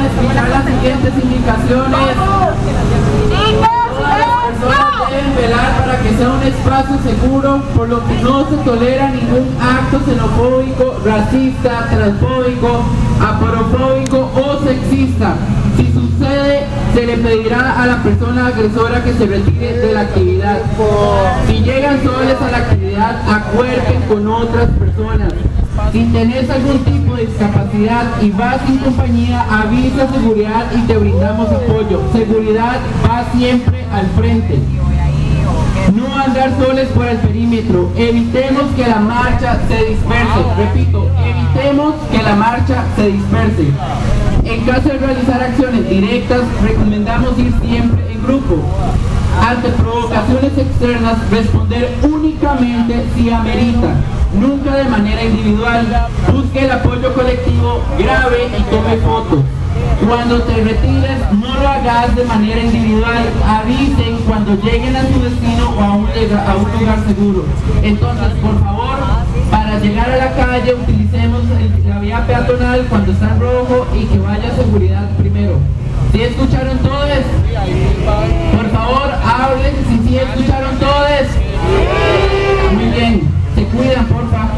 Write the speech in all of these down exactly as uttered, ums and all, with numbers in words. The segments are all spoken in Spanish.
escuchar las siguientes indicaciones. Todas las personas deben velar para que sea un espacio seguro, por lo que no se tolera ningún acto xenofóbico, racista, transfóbico, aporofóbico o sexista. Si sucede, se le pedirá a la persona agresora que se retire de la actividad. Si llegan soles a la actividad, acuerden con otras personas. Si tenés algún tipo de discapacidad y vas sin compañía, avisa a seguridad y te brindamos apoyo. Seguridad va siempre al frente. No andar soles por el perímetro. Evitemos que la marcha se disperse. Repito, evitemos que la marcha se disperse. En caso de realizar acciones directas, recomendamos ir siempre en grupo. Ante provocaciones externas, responder únicamente si amerita, nunca de manera individual. Busque el apoyo colectivo, grabe y tome fotos. Cuando te retires, no lo hagas de manera individual, avisen cuando lleguen a su destino o a un, a un lugar seguro. Entonces, por favor, para llegar a la calle, utilicemos el, la vía peatonal cuando está en rojo y que vaya seguridad primero. ¿Sí escucharon todos? Por favor, hablen si sí escucharon todos. Muy bien, se cuidan, por favor.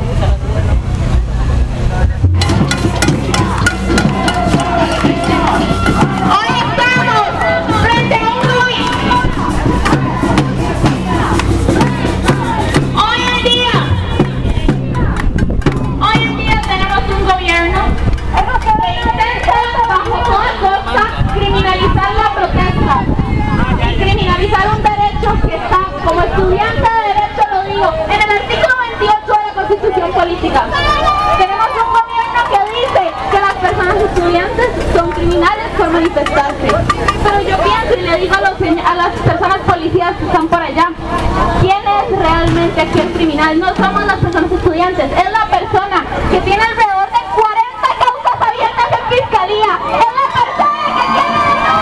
Manifestarse. Pero yo pienso y le digo a, los, a las personas policías que están por allá, ¿quién es realmente aquí el criminal? No somos las personas estudiantes, es la persona que tiene alrededor de cuarenta causas abiertas en fiscalía, es la persona que tiene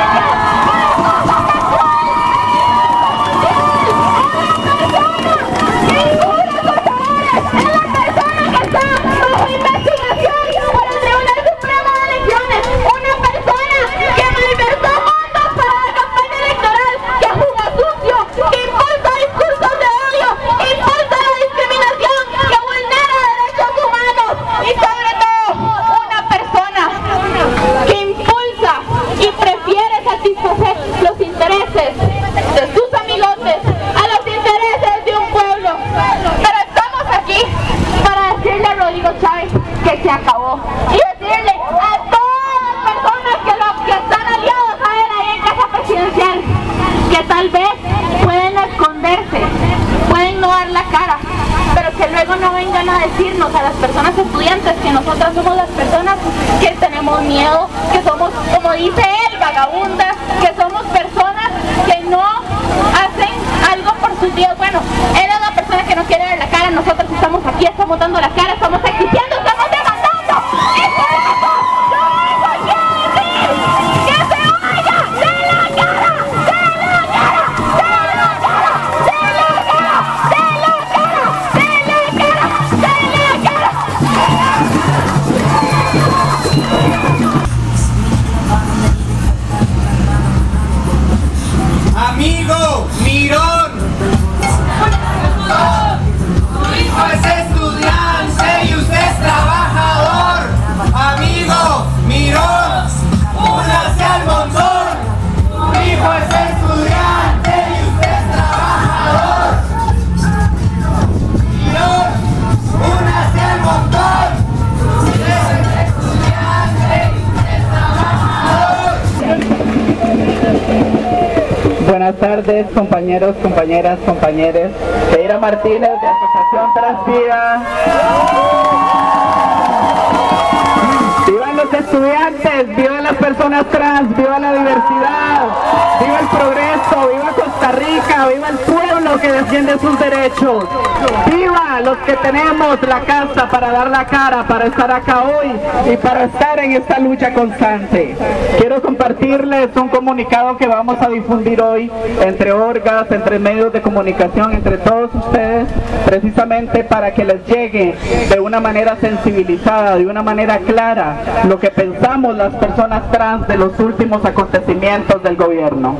decirnos a las personas estudiantes que nosotras somos las personas que tenemos miedo, que somos, como dice él, vagabundas, que somos personas que no hacen algo por sus días. Bueno, él es la persona que no quiere ver la cara, nosotros estamos aquí, estamos dando la cara, estamos exigiendo, estamos demandando. ¡Y por eso yo vengo aquí a decir que se vaya de la cara, de la cara, de la cara, de la cara, de la cara, de la cara, de la cara. Amigo Mirón, su hijo es estudiante y usted es trabajador. Amigo Mirón, únase al montón. Su hijo es estudiante y usted es trabajador. Mirón, únase al montón. Usted es estudiante y usted es trabajador. Buenas tardes, compañeros, compañeras, compañeros. Keira Martínez, de Asociación Transvida. ¡Vivan los estudiantes! ¡Vivan las personas trans! ¡Viva la diversidad! ¡Viva el progreso! ¡Viva Costa Rica! ¡Viva el pueblo! pueblo que defiende sus derechos. ¡Viva los que tenemos la casa para dar la cara, para estar acá hoy y para estar en esta lucha constante! Quiero compartirles un comunicado que vamos a difundir hoy entre orgas, entre medios de comunicación, entre todos ustedes, precisamente para que les llegue de una manera sensibilizada, de una manera clara, lo que pensamos las personas trans de los últimos acontecimientos del gobierno.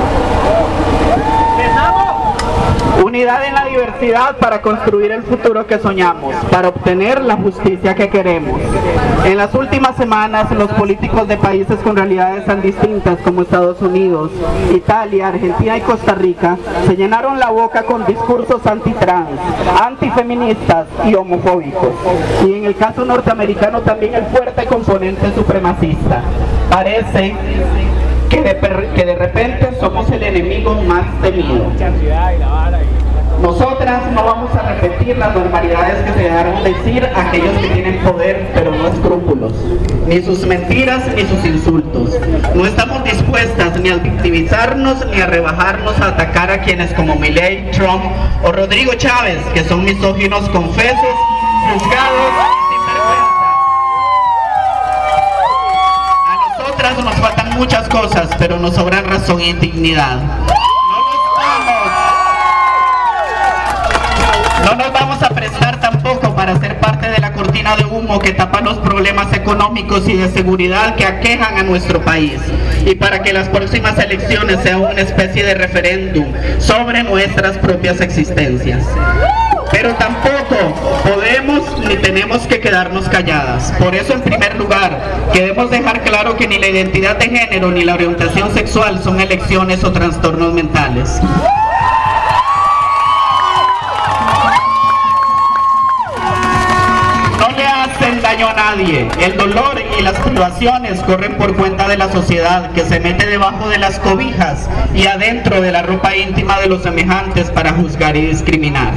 Unidad en la diversidad para construir el futuro que soñamos, para obtener la justicia que queremos. En las últimas semanas, los políticos de países con realidades tan distintas como Estados Unidos, Italia, Argentina y Costa Rica se llenaron la boca con discursos antitrans, antifeministas y homofóbicos. Y en el caso norteamericano también el fuerte componente supremacista. Parece que de, que de repente somos el enemigo más temido. Nosotras no vamos a repetir las barbaridades que se dejaron decir a aquellos que tienen poder pero no escrúpulos, ni sus mentiras ni sus insultos. No estamos dispuestas ni a victimizarnos ni a rebajarnos a atacar a quienes como Milei, Trump o Rodrigo Chávez, que son misóginos confesos, juzgados y sinvergüenza. A nosotras nos faltan muchas cosas, pero nos sobran razón e dignidad. No nos vamos a prestar tampoco para ser parte de la cortina de humo que tapa los problemas económicos y de seguridad que aquejan a nuestro país, y para que las próximas elecciones sean una especie de referéndum sobre nuestras propias existencias. Pero tampoco podemos ni tenemos que quedarnos calladas. Por eso, en primer lugar, queremos dejar claro que ni la identidad de género ni la orientación sexual son elecciones o trastornos mentales. Daño a nadie. El dolor y las privaciones corren por cuenta de la sociedad, que se mete debajo de las cobijas y adentro de la ropa íntima de los semejantes para juzgar y discriminar.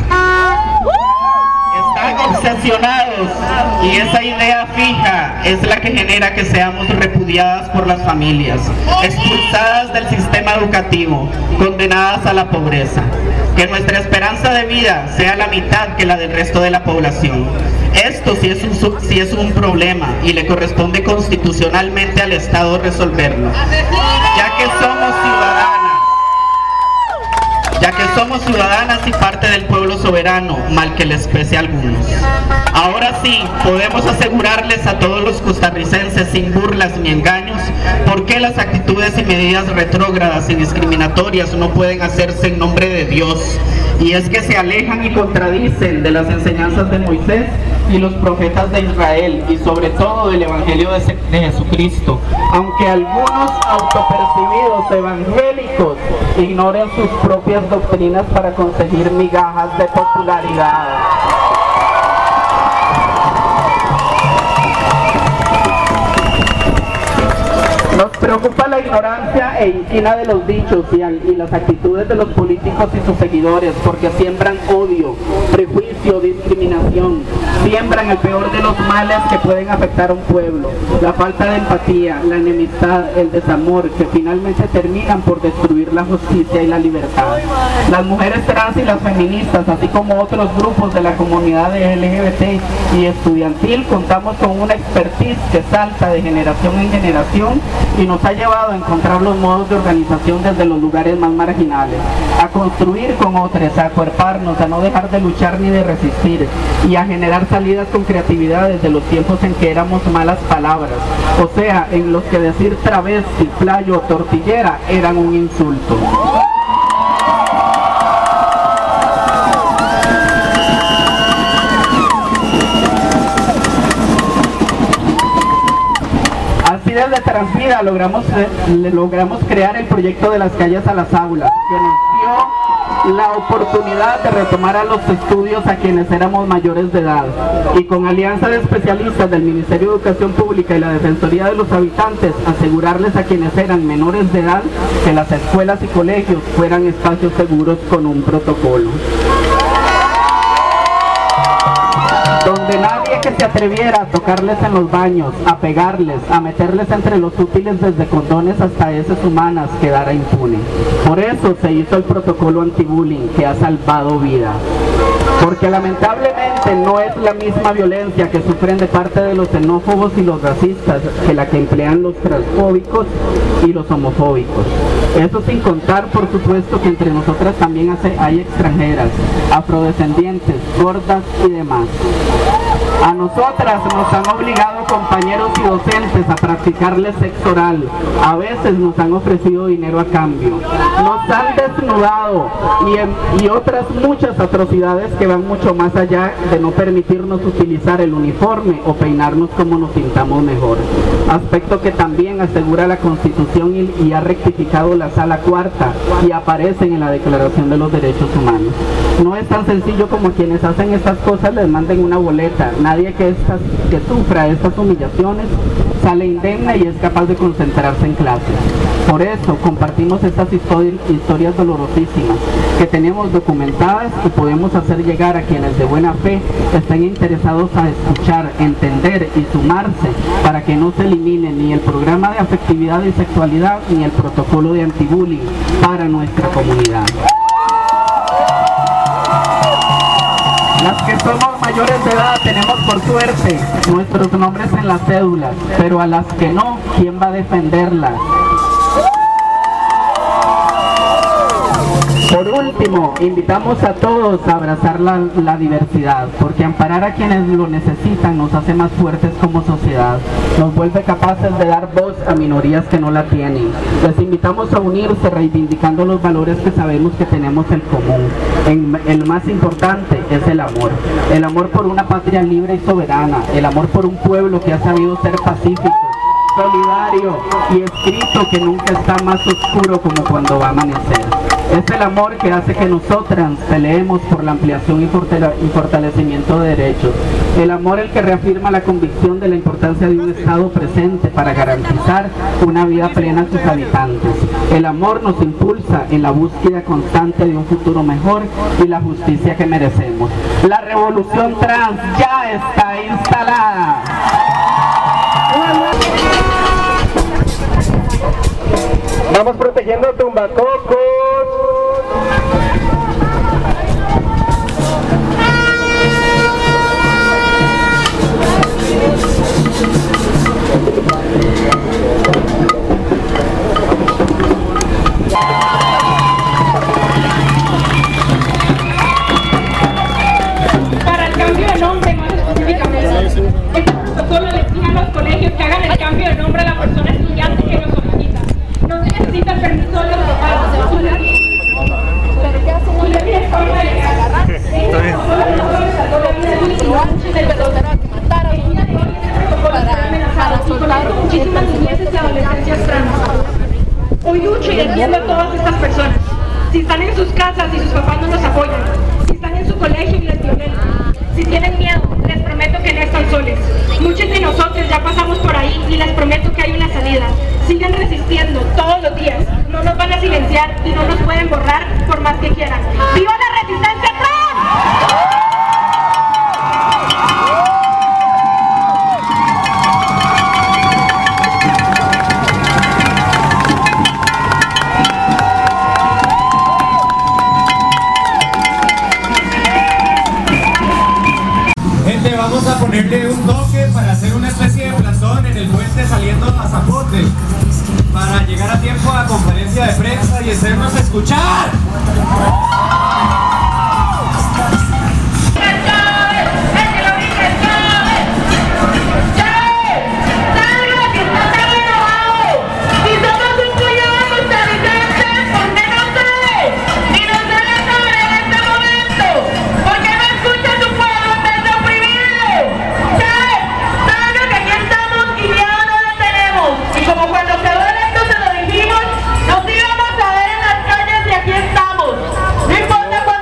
Están obsesionados y esa idea fija es la que genera que seamos repudiadas por las familias, expulsadas del sistema educativo, condenadas a la pobreza. Que nuestra esperanza de vida sea la mitad que la del resto de la población. Esto sí es, un, sí es un problema y le corresponde constitucionalmente al Estado resolverlo, ya que somos ciudadanas, ya que somos ciudadanas y parte del pueblo soberano, mal que les pese a algunos. Ahora sí, podemos asegurarles a todos los costarricenses sin burlas ni engaños por qué las actitudes y medidas retrógradas y discriminatorias no pueden hacerse en nombre de Dios. Y es que se alejan y contradicen de las enseñanzas de Moisés y los profetas de Israel, y sobre todo del Evangelio de, de Jesucristo, aunque algunos autopercibidos evangélicos ignoren sus propias doctrinas para conseguir migajas de popularidad. Nos preocupa la ignorancia e inquina de los dichos y, y las actitudes de los políticos y sus seguidores, porque siembran odio, prejuicio, discriminación, siembran el peor de los males que pueden afectar a un pueblo, la falta de empatía, la enemistad, el desamor, que finalmente terminan por destruir la justicia y la libertad. Las mujeres trans y las feministas, así como otros grupos de la comunidad L G B T y estudiantil, contamos con una expertise que salta de generación en generación y nos ha llevado a encontrar los modos de organización desde los lugares más marginales, a construir con otros, a acuerparnos, a no dejar de luchar ni de resistir, y a generar salidas con creatividad desde los tiempos en que éramos malas palabras, o sea, en los que decir travesti, playo o tortillera eran un insulto. Desde Transvida logramos, eh, logramos crear el proyecto de las calles a las aulas, que nos dio la oportunidad de retomar a los estudios a quienes éramos mayores de edad, y con alianza de especialistas del Ministerio de Educación Pública y la Defensoría de los Habitantes, asegurarles a quienes eran menores de edad que las escuelas y colegios fueran espacios seguros con un protocolo donde nadie Nadie que se atreviera a tocarles en los baños, a pegarles, a meterles entre los útiles desde condones hasta heces humanas quedara impune. Por eso se hizo el protocolo anti-bullying que ha salvado vidas. Porque lamentablemente no es la misma violencia que sufren de parte de los xenófobos y los racistas que la que emplean los transfóbicos y los homofóbicos. Eso sin contar, por supuesto, que entre nosotras también hay extranjeras, afrodescendientes, gordas y demás. A nosotras nos han obligado compañeros y docentes a practicarles sexo oral. A veces nos han ofrecido dinero a cambio. Nos han desnudado y, en, y otras muchas atrocidades que van mucho más allá de no permitirnos utilizar el uniforme o peinarnos como nos sintamos mejor. Aspecto que también asegura la Constitución y, y ha rectificado la Sala Cuarta y aparecen en la Declaración de los Derechos Humanos. No es tan sencillo como quienes hacen estas cosas les manden una boleta. Nadie que, estas, que sufra estas humillaciones sale indemne y es capaz de concentrarse en clase. Por eso compartimos estas histori historias dolorosísimas que tenemos documentadas y podemos hacer llegar a quienes de buena fe estén interesados a escuchar, entender y sumarse para que no se elimine ni el programa de afectividad y sexualidad ni el protocolo de antibullying para nuestra comunidad. Las que somos mayores de edad tenemos por suerte nuestros nombres en las cédulas, pero a las que no, ¿quién va a defenderlas? Por último, invitamos a todos a abrazar la, la diversidad, porque amparar a quienes lo necesitan nos hace más fuertes como sociedad, nos vuelve capaces de dar voz a minorías que no la tienen. Les invitamos a unirse reivindicando los valores que sabemos que tenemos en común. En, el más importante es el amor, el amor por una patria libre y soberana, el amor por un pueblo que ha sabido ser pacífico, solidario y escrito que nunca está más oscuro como cuando va a amanecer. Es el amor que hace que nosotras peleemos por la ampliación y fortalecimiento de derechos. El amor el que reafirma la convicción de la importancia de un Estado presente para garantizar una vida plena a sus habitantes. El amor nos impulsa en la búsqueda constante de un futuro mejor y la justicia que merecemos. La revolución trans ya está instalada. Vamos protegiendo tumbacocos. Para el cambio de nombre, más específicamente, este protocolo le exige a los colegios que hagan el cambio de nombre a la persona estudiante que lo solicita. No se necesita el permiso de los papás. Muchísimas niñeces y adolescencias trans. Hoy lucho y defiendo a todas estas personas. Si están en sus casas y sus papás no los apoyan, si están en su colegio y les violentan, si tienen miedo, les prometo que no están soles. Muchos de nosotros ya pasamos por ahí y les prometo que hay una salida. Sigan resistiendo todos los días. No nos van a silenciar y no nos pueden borrar por más que quieran. ¡Viva la resistencia trans! Vamos a ponerle un toque para hacer una especie de plantón en el puente saliendo a Zapote para llegar a tiempo a conferencia de prensa y hacernos escuchar. Nos íbamos a ver en las calles y aquí estamos. No importa cuánto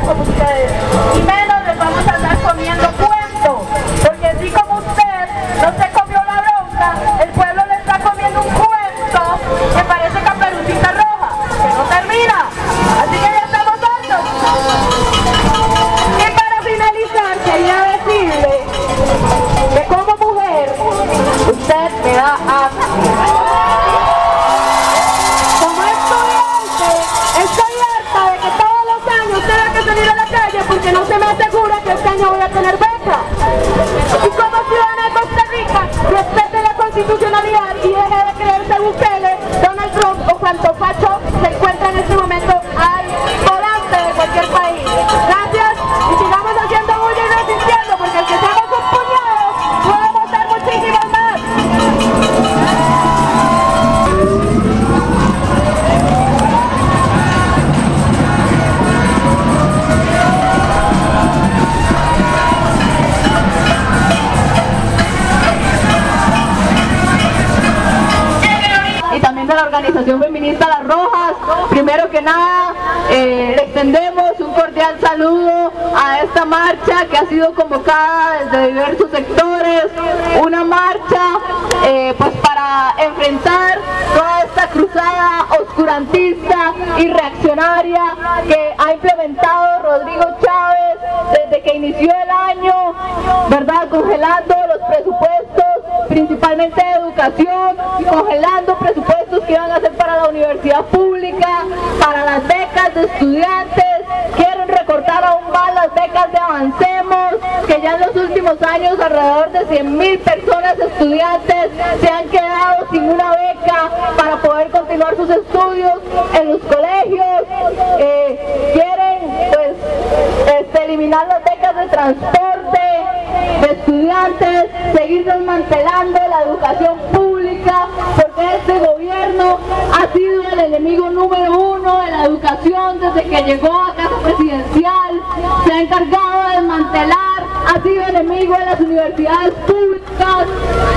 como ustedes, y menos les vamos a andar comiendo cuento, porque así como usted no se comió la bronca, el pueblo le está comiendo un cuento que parece Caperucita Roja, que no termina, así que ya estamos hartos. Y para finalizar quería decirle que como mujer usted me da asco. Como estudiante estoy harta de que todos los años tenga que salir a la calle porque no se me asegura que este año voy a tener beca. Y como ciudadana de Costa Rica, respete la constitucionalidad y deje de creerse Bukele, Donald Trump o cuanto facho se encuentra en este momento al volante de cualquier país. Gracias y sigamos haciendo bulla y resistiendo porque el que seamos un puñado puede montar muchísimas más. Y también de la organización feminista Las Rojas, primero que nada eh, le extendemos un cordial saludo a esta marcha que ha sido convocada desde diversos sectores, una marcha eh, pues para enfrentar toda esta cruzada oscurantista y reaccionaria que ha implementado Rodrigo Chávez desde que inició el año, ¿verdad? Congelando los presupuestos, principalmente de educación, congelando presupuestos que iban a ser para la universidad pública, para las becas de estudiantes, quieren recortar aún más las becas de Avancemos, que ya en los últimos años alrededor de cien mil personas estudiantes se han quedado sin una beca para poder continuar sus estudios en los colegios, eh, quieren pues este, eliminar las becas de transporte de estudiantes, seguir desmantelando la educación pública, porque este gobierno ha sido el enemigo número uno de la educación desde que llegó a casa presidencial, se ha encargado de desmantelar, ha sido enemigo de las universidades públicas,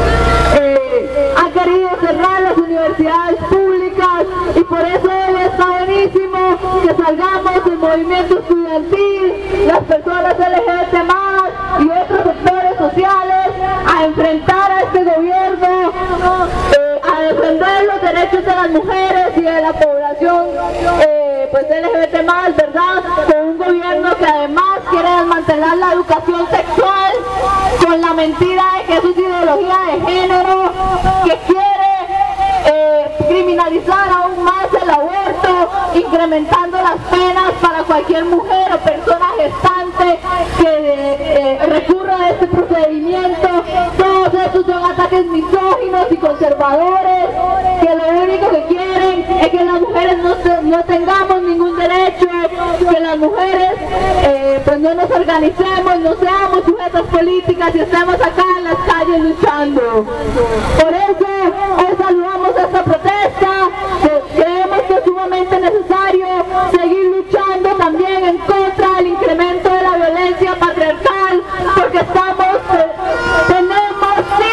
eh, ha querido cerrar las universidades públicas y por eso hoy está buenísimo que salgamos del movimiento estudiantil, las personas L G B T más y otros sectores sociales a enfrentar a este gobierno, eh, a defender los derechos de las mujeres y de la población eh, pues L G B T más, ¿verdad? Con un gobierno que además quiere desmantelar la educación sexual con la mentira de que eso es ideología de género, que quiere eh, criminalizar aún más el aborto, incrementando las penas para cualquier mujer o persona gestante que eh, recurra a este procedimiento. Todos estos son ataques misóginos y conservadores que lo único que quieren es que las mujeres no, se, no tengamos ningún derecho, que las mujeres eh, pues no nos organicemos, no seamos sujetas políticas y estemos acá en las calles luchando. Por eso hoy saludamos esta protesta, creemos que es sumamente necesario seguir luchando también en contra del incremento de la violencia patriarcal, porque estamos, eh, tenemos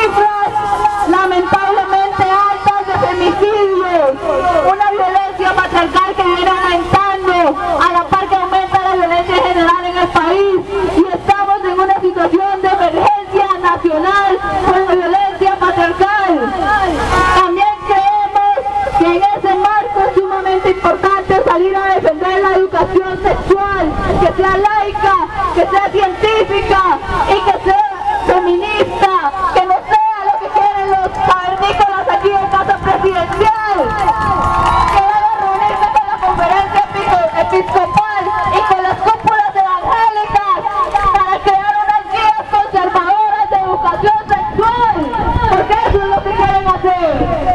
cifras lamentablemente altas de femicidios, una violencia patriarcal que viene aumentando a la par que aumenta la violencia general en el país y estamos en una situación de emergencia nacional con la violencia patriarcal. También creemos que en ese marco es sumamente importante salir a defender la educación sexual, que sea laica, que sea científica y que sea feminista, que no sea lo que quieren los cavernícolas aquí en casa presidencial, que debe reunirse con la conferencia episcopal y con las cúpulas evangélicas para crear unas guías conservadoras de educación sexual, porque eso es lo que quieren hacer.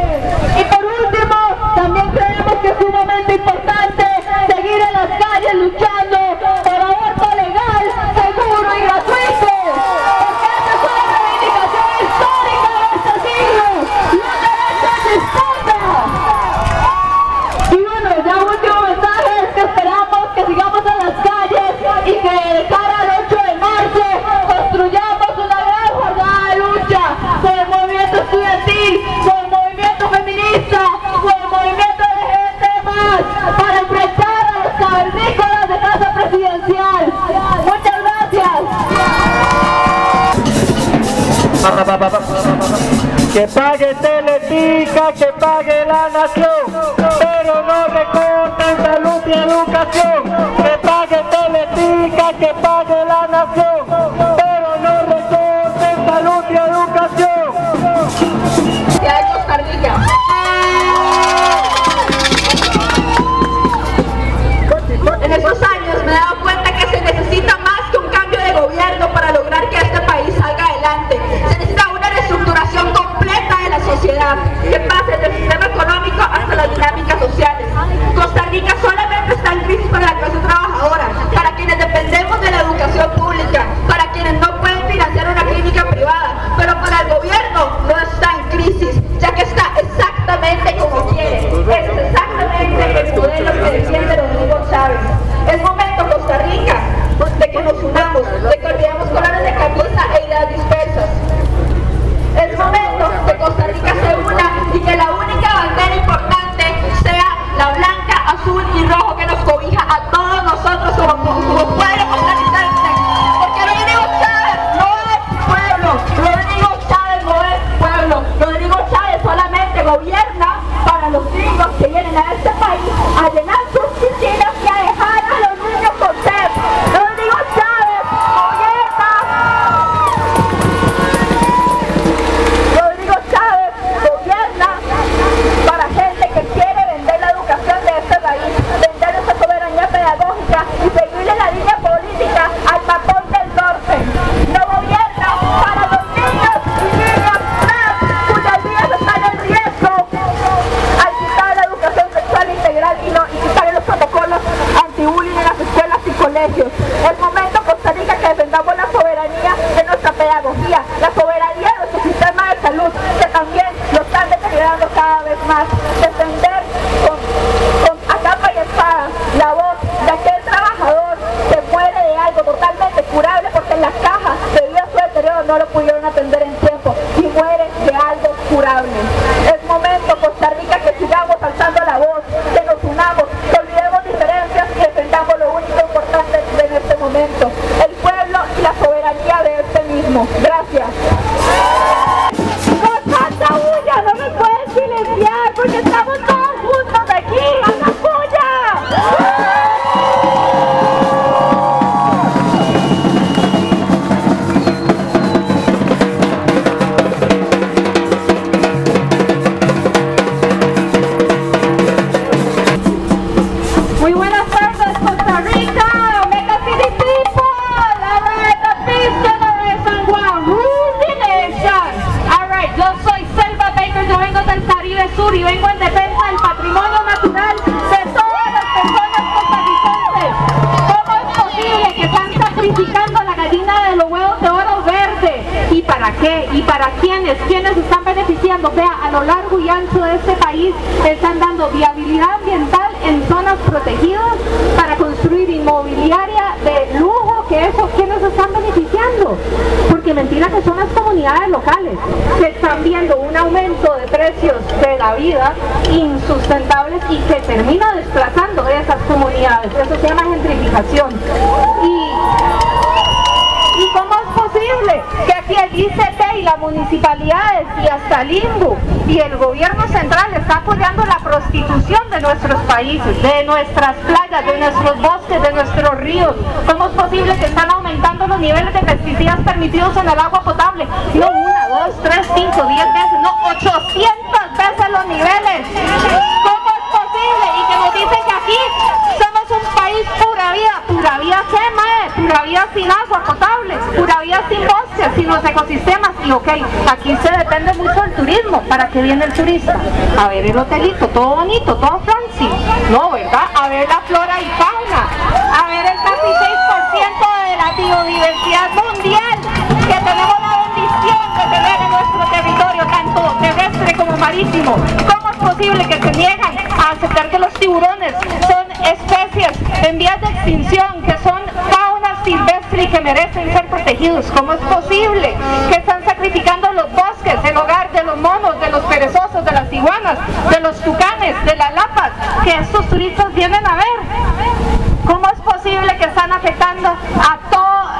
Y por último, también creemos que es sumamente importante seguir en las calles luchando por aborto legal, seguro y gratuito, porque esa es una reivindicación histórica de este siglo y un derecho de disputa. Y bueno, ya último mensaje es que esperamos que sigamos en las calles y que de cara al ocho de marzo construyamos una gran jornada de lucha con el movimiento estudiantil, con el movimiento feminista, con el movimiento L G B T más, para enfrentar a los cavernícolas de casa presidencial. Que pague Teletica, que pague la nación, pero no recorten salud y educación. Que pague Teletica, que pague la nación, pero no recorten salud y educación. De Costa Rica. En estos años me he dado cuenta que se necesita más que un cambio de gobierno para lograr que este país salga adelante. Se necesita una reestructuración completa de la sociedad, que pase del sistema económico hasta las dinámicas sociales. Costa Rica solamente está en crisis para la clase trabajadora, para quienes dependemos de la educación pública, para quienes no pueden financiar una clínica privada, pero para el gobierno no está en crisis, ya que está exactamente como quiere. Es exactamente el modelo que defiende Rodrigo Chávez. Es momento, Costa Rica, de que nos unamos, de que olvidemos colores de camisa e ideas dispersas. Es momento que Costa Rica se una y que la única bandera importante sea la blanca, azul y rojo que nos cobija a todos nosotros como, como pueblo costarricense. Porque Rodrigo Chávez no es pueblo, Rodrigo Chávez no es pueblo, Rodrigo Chávez solamente gobierna para los gringos que vienen a este país a llenar sus piscinas y a dejar a los niños con sed. Rodrigo Chávez gobierna. Rodrigo Chávez gobierna para gente que quiere vender la educación de este país, vender esa soberanía pedagógica y seguirle la línea política al matón del norte. No gobierna para los niños y niñas trans cuyas vidas están en riesgo al quitar la educación sexual integral y, no, y quitar los protocolos anti-bullying en las escuelas y colegios. Es momento, Costa Rica, que defendamos la soberanía de nuestra pedagogía, la soberanía de nuestro sistema de salud, que también lo están deteriorando cada vez más. Defender con, con a capa y espada la voz de aquel trabajador que muere de algo totalmente curable porque en las cajas, debido a su deterioro, no lo pudieron atender en tiempo y muere de algo curable. Es momento, Costa Rica, que sigamos alzando la voz, que nos unamos, que olvidemos diferencias y defendamos lo único importante en este momento, el pueblo y la soberanía de este mismo. Gracias. Con tanta bulla no me pueden silenciar porque estamos todos juntos aquí. ¡Hagan bulla! Muy buenas tardes, Costa Rica, Omega City People, la reta pista de San Juan, Rudy Nation. Alright, yo soy Selva Baker, yo vengo del Caribe Sur y vengo en defensa del patrimonio natural de todas las personas costarricenses. ¿Cómo es posible que están sacrificando la gallina de los huevos de oro verde? ¿Y para qué? ¿Y para quiénes? ¿Quiénes están beneficiando? O sea, a lo largo y ancho de este país están dando viabilidad ambiental en zonas protegidas para construir inmobiliaria de lujo, que eso, ¿quiénes están beneficiando? Porque mentira que son las comunidades locales que están viendo un aumento de precios de la vida insustentables y que termina desplazando esas comunidades. Eso se llama gentrificación. Y ¿Y cómo es posible que aquí el I C T y las municipalidades y hasta el I N B U y el gobierno central está apoyando la prostitución de nuestros países, de nuestras playas, de nuestros bosques, de nuestros ríos? ¿Cómo es posible que están aumentando los niveles de pesticidas permitidos en el agua potable? No una, dos, tres, cinco, diez veces, no, ochocientas veces los niveles. ¿Cómo es posible? Y que nos dicen que aquí somos un país pura vida. ¿Pura vida qué, mae? Pura vida sin agua potable, pura vida sin bosques, sin los ecosistemas. Y ok, aquí se depende mucho del turismo. ¿Para qué viene el turista? A ver el hotelito, todo bonito, todo fancy. No, ¿verdad? A ver la flora y fauna, a ver el casi seis por ciento de la biodiversidad mundial que tenemos la bendición de tener en nuestro territorio, tanto terrestre como marítimo. ¿Cómo es posible que se niegan a aceptar que los tiburones son especies en vías de extinción, que son fauna silvestre y que merecen ser protegidos? ¿Cómo es posible que están sacrificando los bosques, el hogar de los monos, de los perezosos, de las iguanas, de los tucanes, de las lapas, que estos turistas vienen a ver? ¿Cómo es posible que están afectando a todo, a lo largo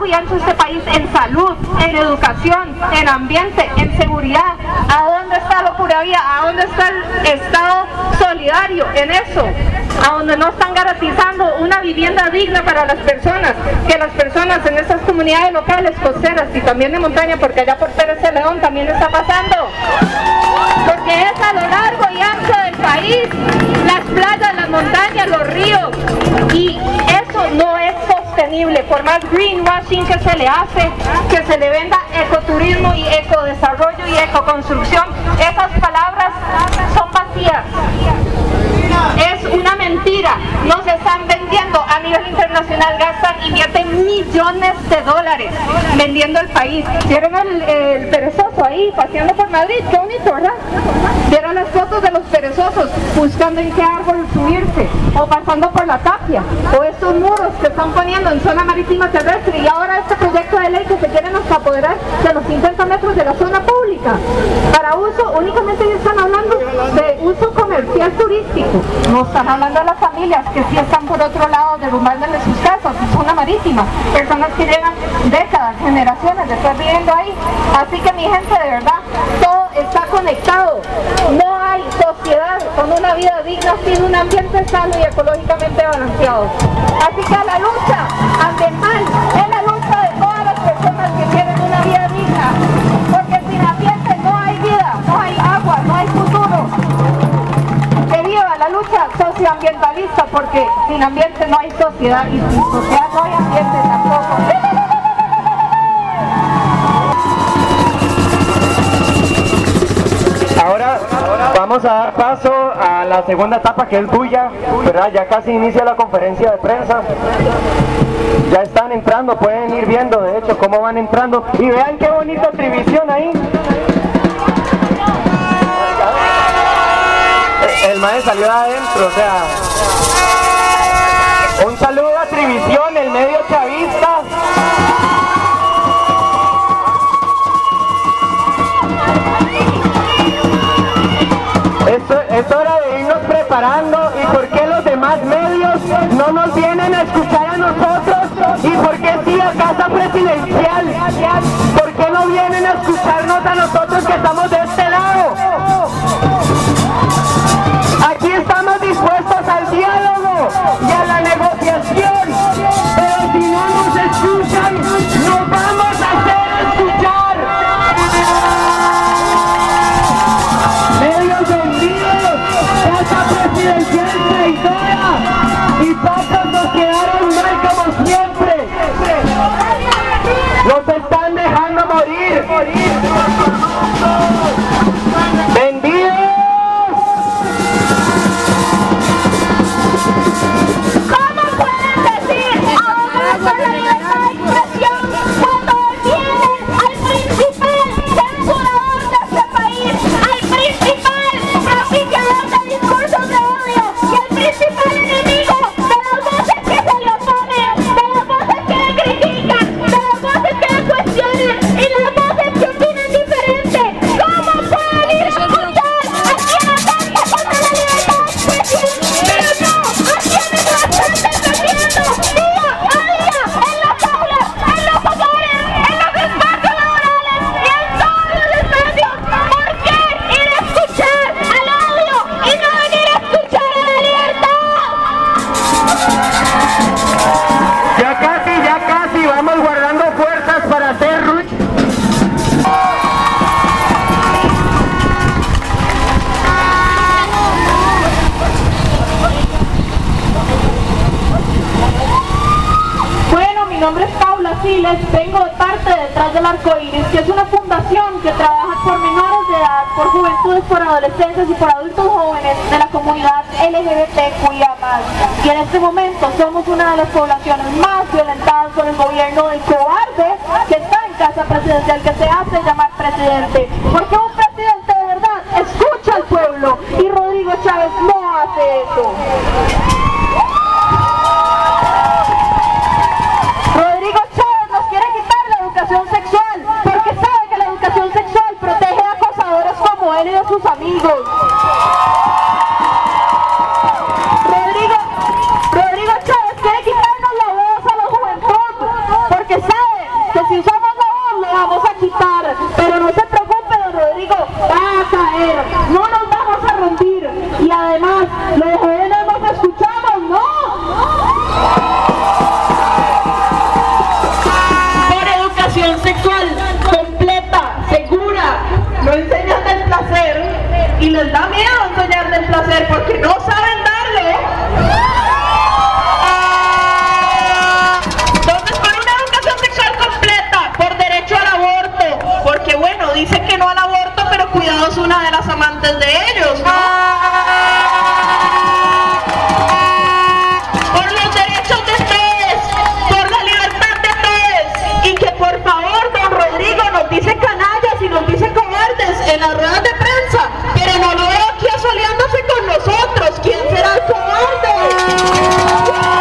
largo y ancho de este país en salud, en educación, en ambiente, en seguridad. ¿A dónde está la pura vida? ¿A dónde está el Estado solidario en eso? A donde no están garantizando una vivienda digna para las personas, que las personas en estas comunidades locales, costeras y también de montaña, porque allá por Pérez Celedón también está pasando, porque es a lo largo y ancho del país, las playas, las montañas, los ríos, y eso no es sostenible. Por más greenwashing que se le hace, que se le venda ecoturismo y ecodesarrollo y ecoconstrucción, esas palabras son vacías. Es una mentira, nos están vendiendo a nivel internacional, gastan, invierten millones de dólares vendiendo el país. ¿Vieron el, el perezoso ahí paseando por Madrid? Qué bonito, ¿verdad? ¿Vieron las fotos de los perezosos buscando en qué árbol subirse? O pasando por la tapia, o estos muros que están poniendo en zona marítima terrestre, y ahora este proyecto de ley que se quieren hasta apoderar de los cincuenta metros de la zona pública para uso, únicamente ya están hablando de uso comercial turístico. No están hablando de las familias que sí están por otro lado derrumbándole sus casas, su zona marítima, personas que llevan décadas, generaciones de estar viviendo ahí. Así que mi gente, de verdad, todo está conectado. No hay sociedad con una vida digna sin un ambiente sano y ecológicamente balanceado. Así que a la lucha ambiental es la lucha de todas las personas que quieren una vida digna, porque sin ambiente no hay vida, no hay agua, no hay futuro. Que viva la lucha socioambientalista, porque sin ambiente no hay sociedad y sin sociedad no hay ambiente tampoco. Ahora, vamos a dar paso a la segunda etapa, que es bulla, ¿verdad? Ya casi inicia la conferencia de prensa. Ya están entrando, pueden ir viendo de hecho cómo van entrando. Y vean qué bonita trivisión ahí. El maestro salió de adentro, o sea... Un saludo a Trivisión, el medio chavista. Esto, es hora de irnos preparando. ¿Y por qué los demás medios no nos vienen a escuchar a nosotros? ¿Y por qué sí a Casa Presidencial? ¿Por qué no vienen a escucharnos a nosotros que estamos de este lado? Aquí estamos dispuestos al diálogo y a la negociación, pero si no nos escuchan, nos vamos a hacer escuchar. Medios vendidos, Casa Presidencial traidora, y pocos nos quedaron mal como siempre. Nos están dejando morir. ¡Vendidos! Por la libertad de expresión, cuando detienen al principal censurador de este país, al principal propiciador de discursos de odio y al principal enemigo de las voces que se le oponen, de las voces que le critican, de las voces que le cuestionan y las voces que opinan diferente. ¿Cómo pueden ir a escuchar a quienes atenta contra la libertad de expresión? Pero no, a quienes la están defendiendo día a día, en las aulas, en los hogares, en los espacios laborales y en todos los espacios. ¿Por qué ir a escuchar al odio y no venir a escuchar a la libertad? Ya casi, ya casi, vamos guardando fuerzas para hacer ruch. Bueno, mi nombre es Paula Siles, vengo de parte de Detrás del Arco Iris, que es una fundación que trabaja por menores de edad, por juventudes, por adolescentes y por adultos jóvenes de la comunidad L G B T Q I A más. Y en este momento somos una de las poblaciones más violentadas por el gobierno del cobarde que está en Casa Presidencial, que se hace llamar presidente. Porque un presidente de verdad escucha al pueblo y Rodrigo Chávez no hace eso. Rodrigo Chávez nos quiere quitar la educación sexual porque sabe que la educación sexual protege a acosadores como él y de sus amigos. Rodrigo, Rodrigo Chávez quiere quitarnos la voz a la juventud porque sabe las ruedas de prensa, pero no lo veo aquí asoleándose con nosotros. ¿Quién será el cobarde?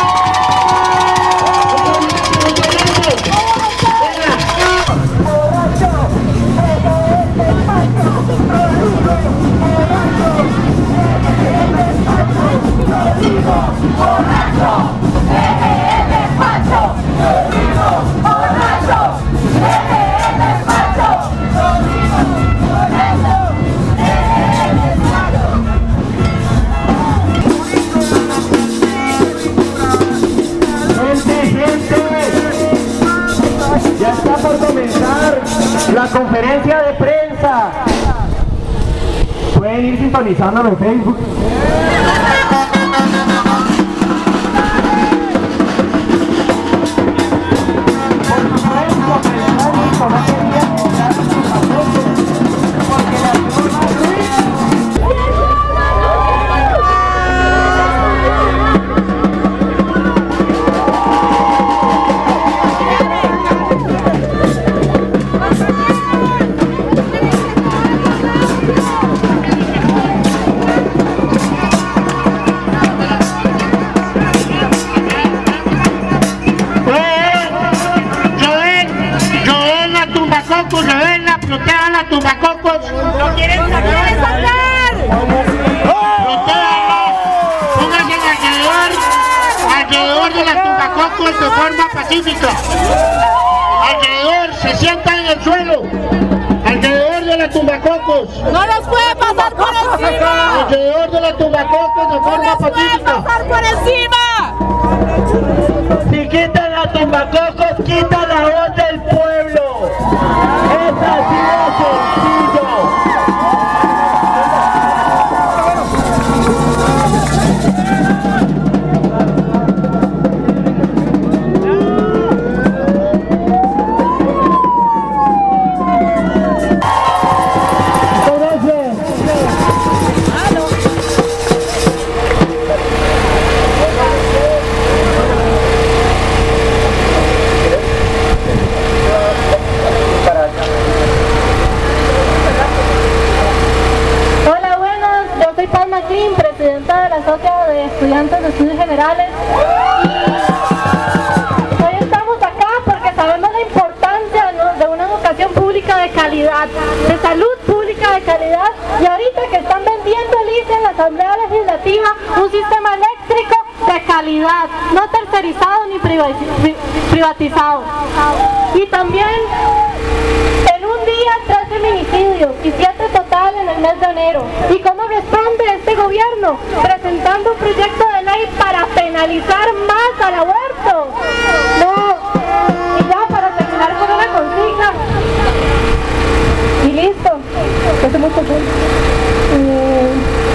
Ya está por comenzar la conferencia de prensa. Pueden ir sintonizándolo en Facebook. Tumbacocos no quieren sacar. Pónganse alrededor, alrededor de las tumbacocos de forma pacífica. Alrededor, se sientan en el suelo. Alrededor de las tumbacocos. No los puede pasar por encima. Alrededor de las tumbacocos de forma No los puede pacífica. pasar por encima. Si quitan la tumbacocos, quitan la voz del pueblo. Es así de sencillo. Presidenta de la Sociedad de Estudiantes de Estudios Generales. Hoy estamos acá porque sabemos la importancia, ¿no?, de una educación pública de calidad, de salud pública de calidad, y ahorita que están vendiendo el I C E en la Asamblea Legislativa un sistema eléctrico de calidad, no tercerizado ni privatizado. Y también en un día tres feminicidios y siete total en el mes de enero. ¿Y cómo responde este gobierno? Presentando un proyecto de ley para penalizar más al aborto. No. Y ya para terminar con una consigna. Y listo. Hace mucho tiempo. Eh...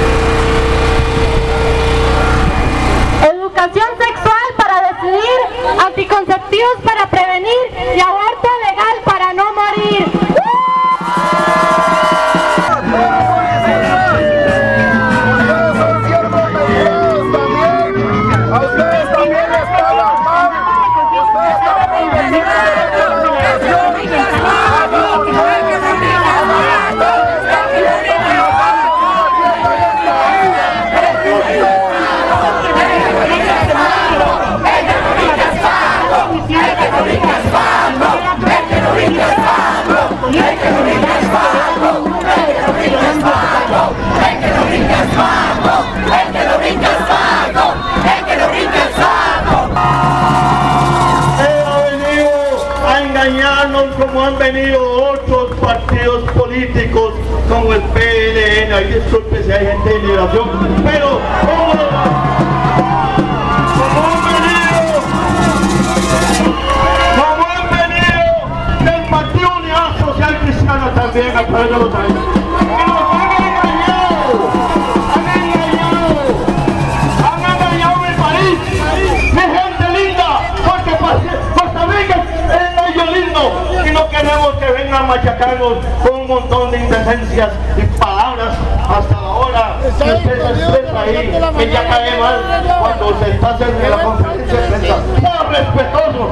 Educación sexual para decidir, anticonceptivos para prevenir y aborto legal para no morir. Como han venido otros partidos políticos como el P L N, ahí disculpe si hay gente de liberación, pero como, como han venido, como han venido del Partido Unidad Social Cristiana también a través de los años. Y nos han engañado, han engañado, han engañado mi país, mi gente linda, porque Costa Rica es bello lindo. Y no queremos que vengan a machacarnos con un montón de indecencias y palabras hasta ahora que usted se expresa ahí, que ya cae mal cuando se está haciendo la conferencia de prensa. ¡Sea respetuoso!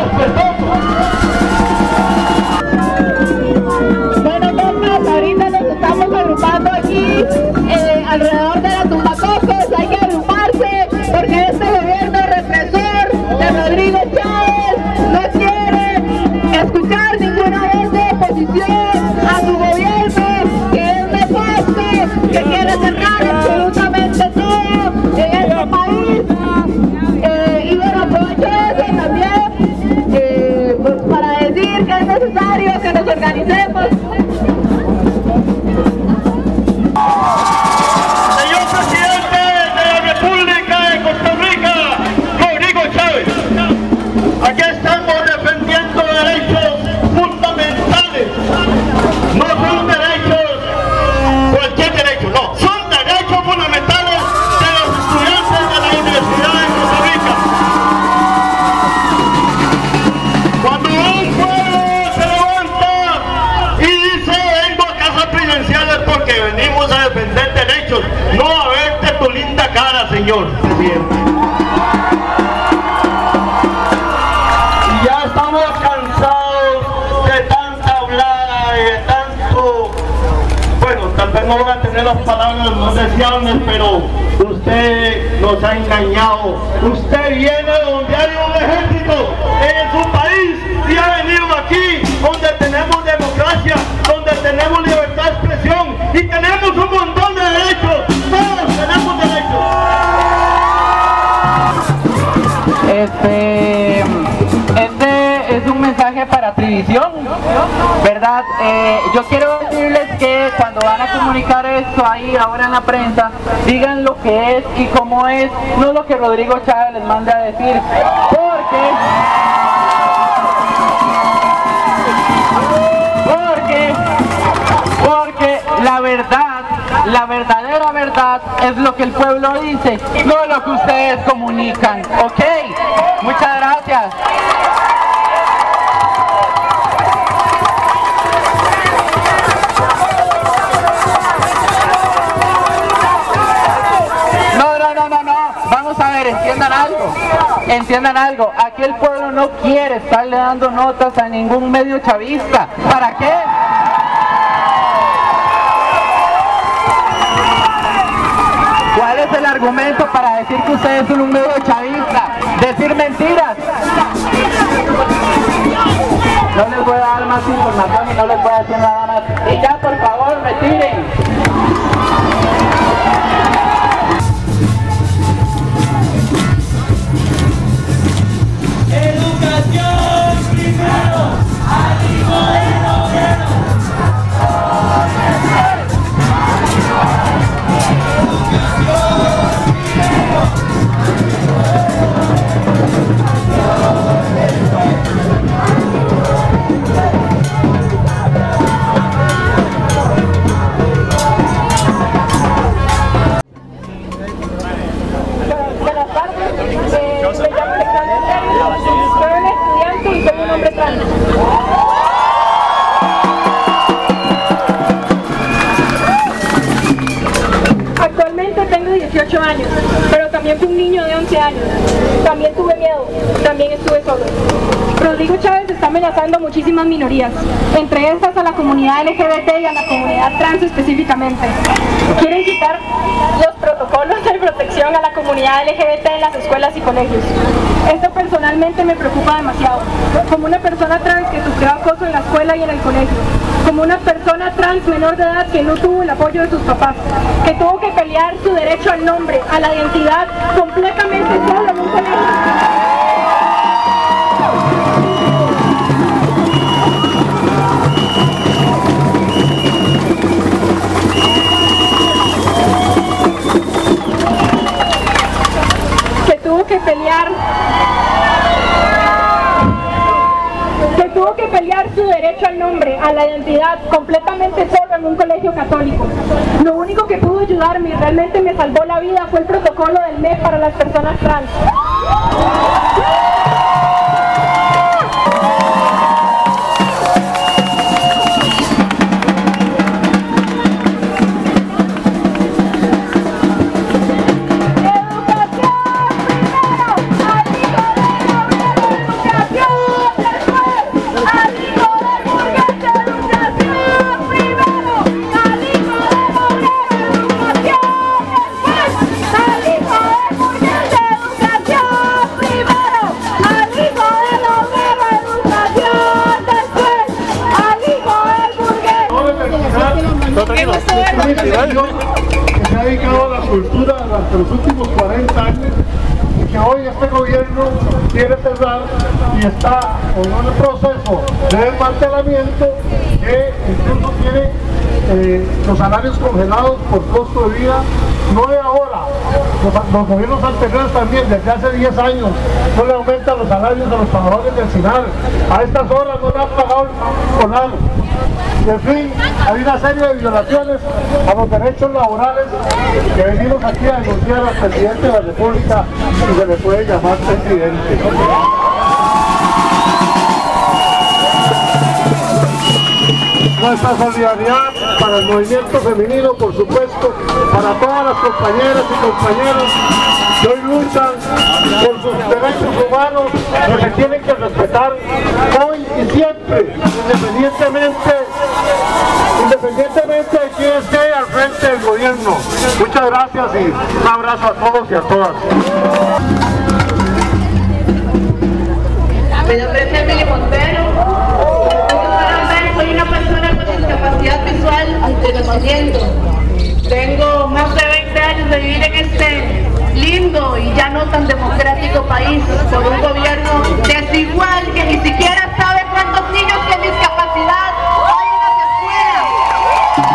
¡Sea respetuoso! Bueno, compas, ahorita nos señor presidente. Y ya estamos cansados de tanta hablada y de tanto... Bueno, tal vez no van a tener las palabras más deseables, pero usted nos ha engañado. Usted viene donde hay un ejército en su país y ha venido aquí donde tenemos democracia, donde tenemos libertad de expresión y tenemos un montón de derechos. Todos tenemos derechos. Este, este es un mensaje para Trivisión, ¿verdad? Eh, yo quiero decirles que cuando van a comunicar esto ahí ahora en la prensa, digan lo que es y cómo es, no lo que Rodrigo Chávez les mande a decir, porque... Porque, porque la verdad, la verdadera verdad es lo que el pueblo dice, no lo que ustedes comunican, ¿ok? Muchas gracias. No, no, no, no, no, vamos a ver, entiendan algo, entiendan algo, aquí el pueblo no quiere estarle dando notas a ningún medio chavista, ¿para qué? ¿Cuál es el argumento para decir que ustedes son un medio chavista? Decir mentiras. No les voy a dar más información y no les voy a decir nada más. Y ya, por favor, retiren. Actualmente tengo dieciocho años, pero también fui un niño de once años. También tuve miedo, también estuve solo. Rodrigo Chávez está amenazando a muchísimas minorías, entre estas a la comunidad L G B T y a la comunidad trans específicamente. Quieren quitar los protocolos de protección a la comunidad L G B T en las escuelas y colegios. Esto personalmente me preocupa demasiado, como una persona trans que sufrió acoso en la escuela y en el colegio, como una persona trans menor de edad que no tuvo el apoyo de sus papás, que tuvo que pelear su derecho al nombre, a la identidad, completamente solo en un colegio. Que tuvo que pelear que tuvo que pelear su derecho al nombre, a la identidad, completamente solo en un colegio católico. Lo único que pudo ayudarme y realmente me salvó la vida fue el protocolo del M E P para las personas trans. Que se ha dedicado a la cultura durante los últimos cuarenta años y que hoy este gobierno quiere cerrar y está en un proceso de desmantelamiento que incluso tiene eh, los salarios congelados por costo de vida. No es ahora, los, los gobiernos anteriores también, desde hace diez años, no le aumentan los salarios a los trabajadores del SINAR. A estas horas no le han pagado el SONAR. Y en fin, hay una serie de violaciones a los derechos laborales que venimos aquí a denunciar al presidente de la República y se le puede llamar presidente. nuestra solidaridad para el movimiento femenino, por supuesto, para todas las compañeras y compañeros que hoy luchan por sus derechos humanos, que se tienen que respetar hoy y siempre, independientemente, independientemente de quién esté al frente del gobierno. Muchas gracias y un abrazo a todos y a todas. Mi nombre es Emily Montero. Como podrán ver, soy una persona con discapacidad visual de nacimiento. Tengo más de veinte años de vivir en este lindo y ya no tan democrático país por un gobierno desigual que ni siquiera sabe cuántos niños con discapacidad hay en las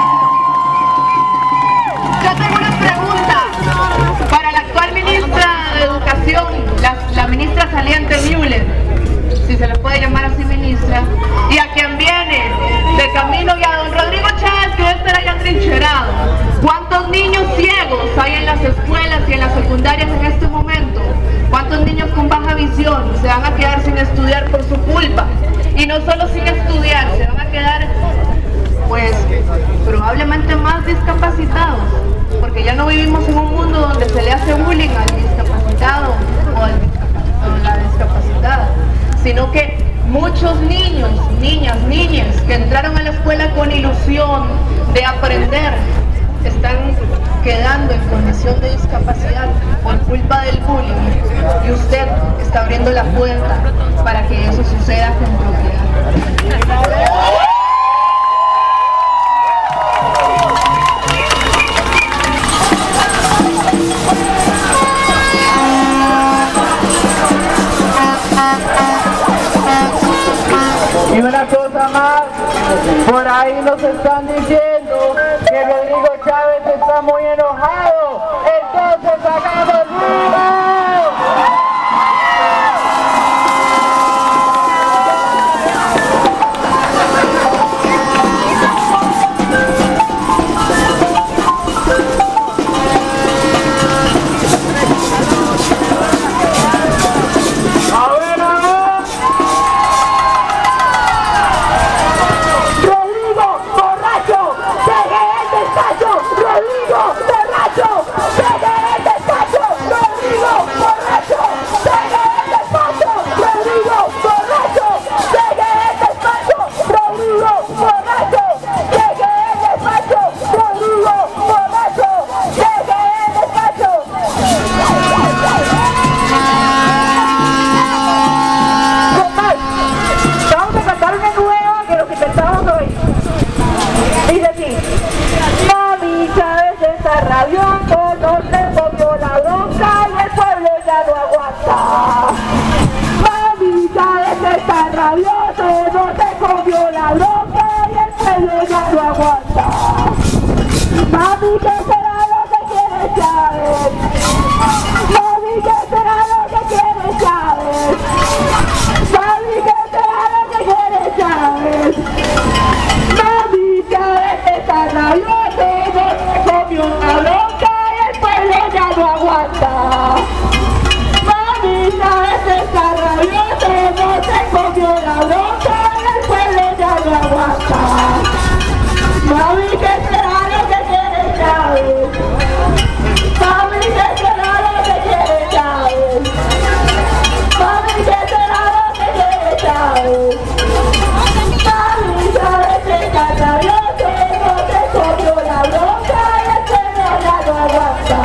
escuelas. Yo tengo una pregunta para la actual ministra de Educación, la, la ministra saliente Müller, si se le puede llamar así ministra, y a quien viene de camino, y a don Rodrigo Chávez, que debe estar allá trincherado. ¿Cuántos niños ciegos hay en las escuelas y en las secundarias en este momento? ¿Cuántos niños con baja visión se van a quedar sin estudiar por su culpa? Y no solo sin estudiar, se van a quedar, pues, probablemente más discapacitados, porque ya no vivimos en un mundo donde se le hace bullying al discapacitado o al discapacitado, a la discapacitada, sino que muchos niños, niñas, niñas que entraron a la escuela con ilusión de aprender, están quedando en condición de discapacidad por culpa del bullying, y usted está abriendo la puerta para que eso suceda con propiedad. Y una cosa más, por ahí nos están diciendo que Rodrigo Chávez está muy enojado, entonces hagamos ruido. Mami, ¿qué será lo que quieres saber? Mami, ¿qué será lo que quieres saber? Mami, ¿qué será lo que quieres saber? Mami, Chávez está rabioso, no se comió una bronca y el pueblo ya no aguanta. Mami, Chávez está rabioso, no se comió la bronca y el pueblo ya no aguanta. Mami, ¿qué será lo que quieres saber? Mami, ¿qué será lo que quieres saber? Mami, ¿qué será lo que quieres saber? Mami, Chávez está rabioso, no te comió la bronca y el pueblo ya no aguanta.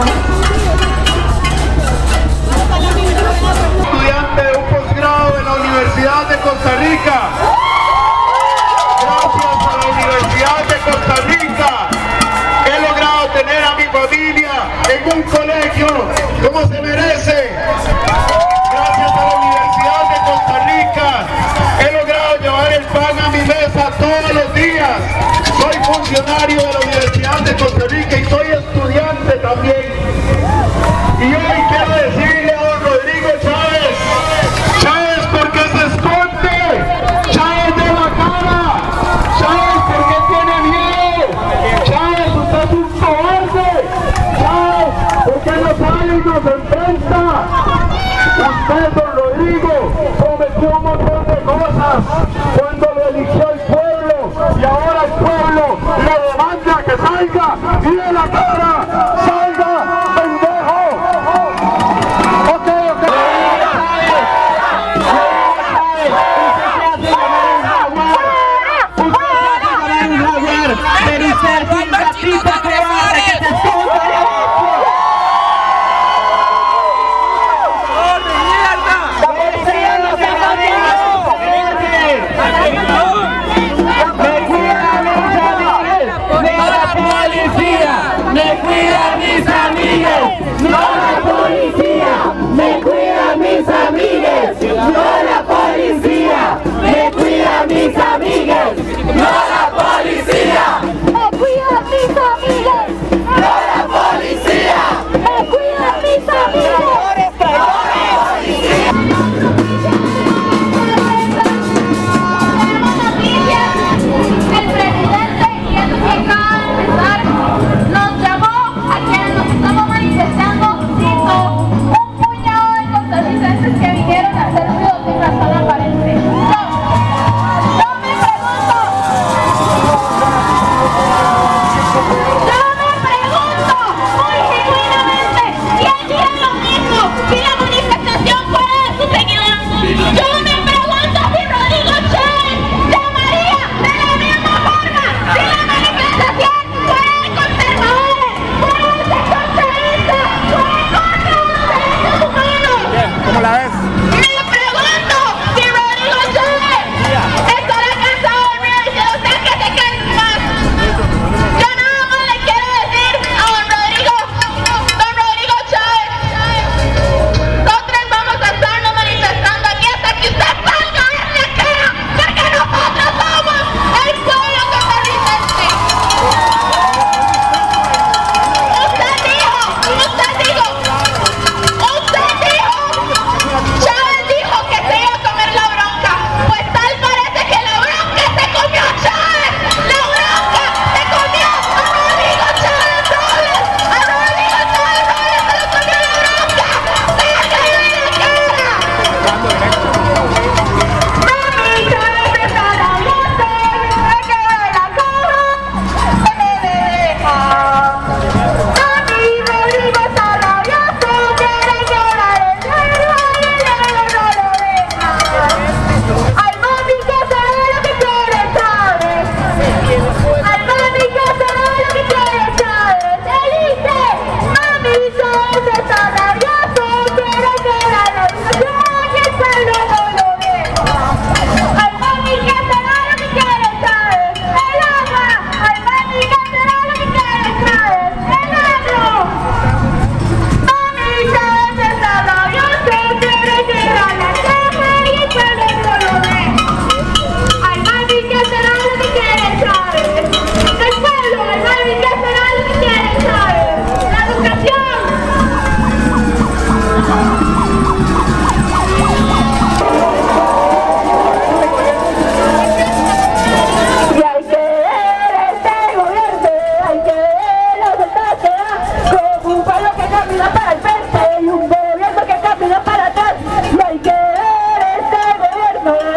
Estudiante de un posgrado en la Universidad de Costa Rica. De Costa Rica, he logrado tener a mi familia en un colegio como se merece. Gracias a la Universidad de Costa Rica he logrado llevar el pan a mi mesa todos los días. Soy funcionario de la Universidad de Costa Rica y soy estudiante también. Y hoy quiero decirle a don Rodrigo Chávez, Chávez, ¿por qué se esconde? Chávez de la cara, Chávez, ¿por qué tiene miedo? Chávez, usted es un cobarde. Chávez, ¿por qué no sale y nos enfrenta? Usted, don Rodrigo, prometió un montón de cosas cuando lo eligió el pueblo.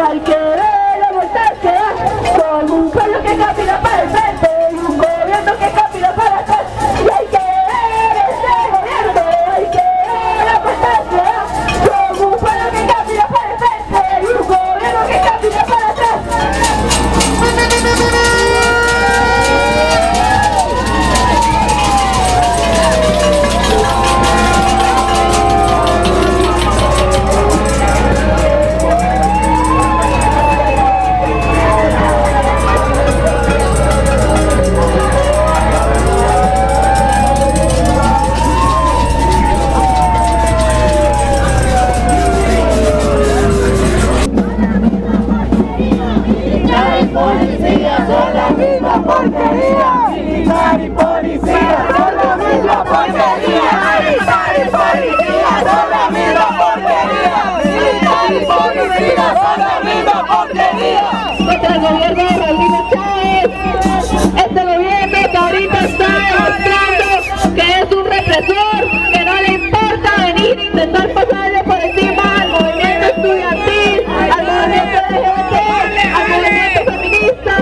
hay que ver la vuelta que da. Somos un pueblo que camina para el frente y un gobierno que camina para atrás. Y hay que ver este gobierno, hay que ver la vuelta que da. Somos un pueblo que camina para el frente y un gobierno que camina para atrás. Policía son la misma porquería. Militar y policía son la misma porquería. Militar y policía son la misma porquería. Militar y policía son la misma porquería. Contra el gobierno de Rodríguez Chávez, este gobierno que ahorita está demostrando que es un represor, que no le importa venir e intentar pasarle por encima al movimiento estudiantil, al movimiento L G B T, al movimiento feminista.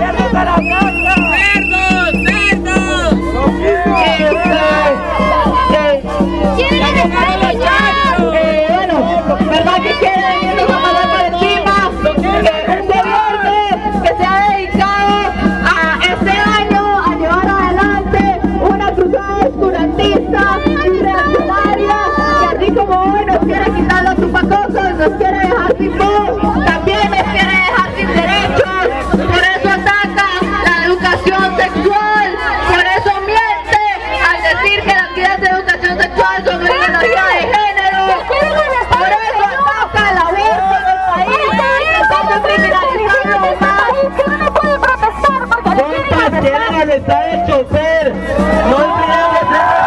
¿Verdad que quieren irnos a pasar por encima? Eh, un gobierno que se ha dedicado a este año a llevar adelante una cruzada estudiantista y reaccionaria, que así como hoy nos quiere quitar los tupacocos, nos quiere dejar sin voz, también nos quiere dejar sin derechos. Por eso ataca la educación sexual, por eso miente al decir que las guías de educación sexual son una ideología de género. Por eso ataca el aborto en el país, intentando criminalizarlo más. ¿Cuántas quejas les ha hecho ser? No olvidemos ser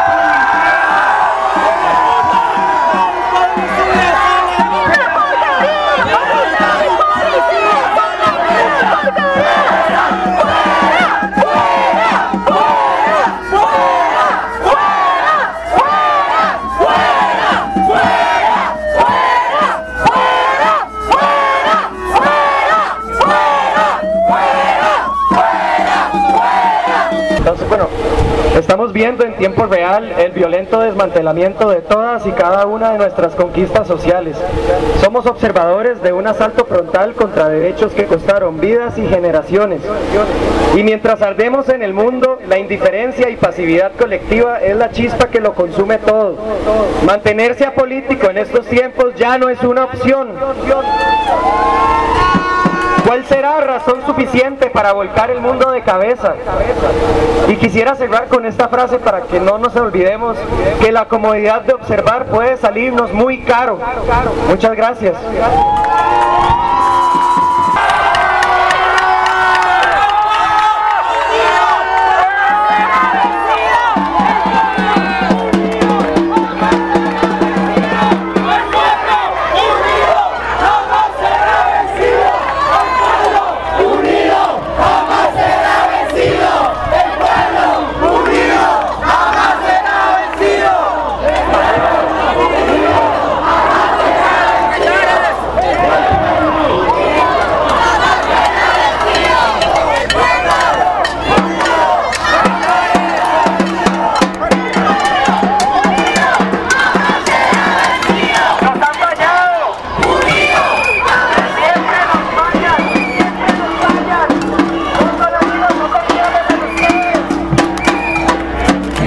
Entonces, bueno, estamos viendo en tiempo real el violento desmantelamiento de todas y cada una de nuestras conquistas sociales. Somos observadores de un asalto frontal contra derechos que costaron vidas y generaciones. Y mientras ardemos en el mundo, la indiferencia y pasividad colectiva es la chispa que lo consume todo. Mantenerse apolítico en estos tiempos ya no es una opción. ¿Cuál será razón suficiente para volcar el mundo de cabeza? Y quisiera cerrar con esta frase para que no nos olvidemos que la comodidad de observar puede salirnos muy caro. Muchas gracias.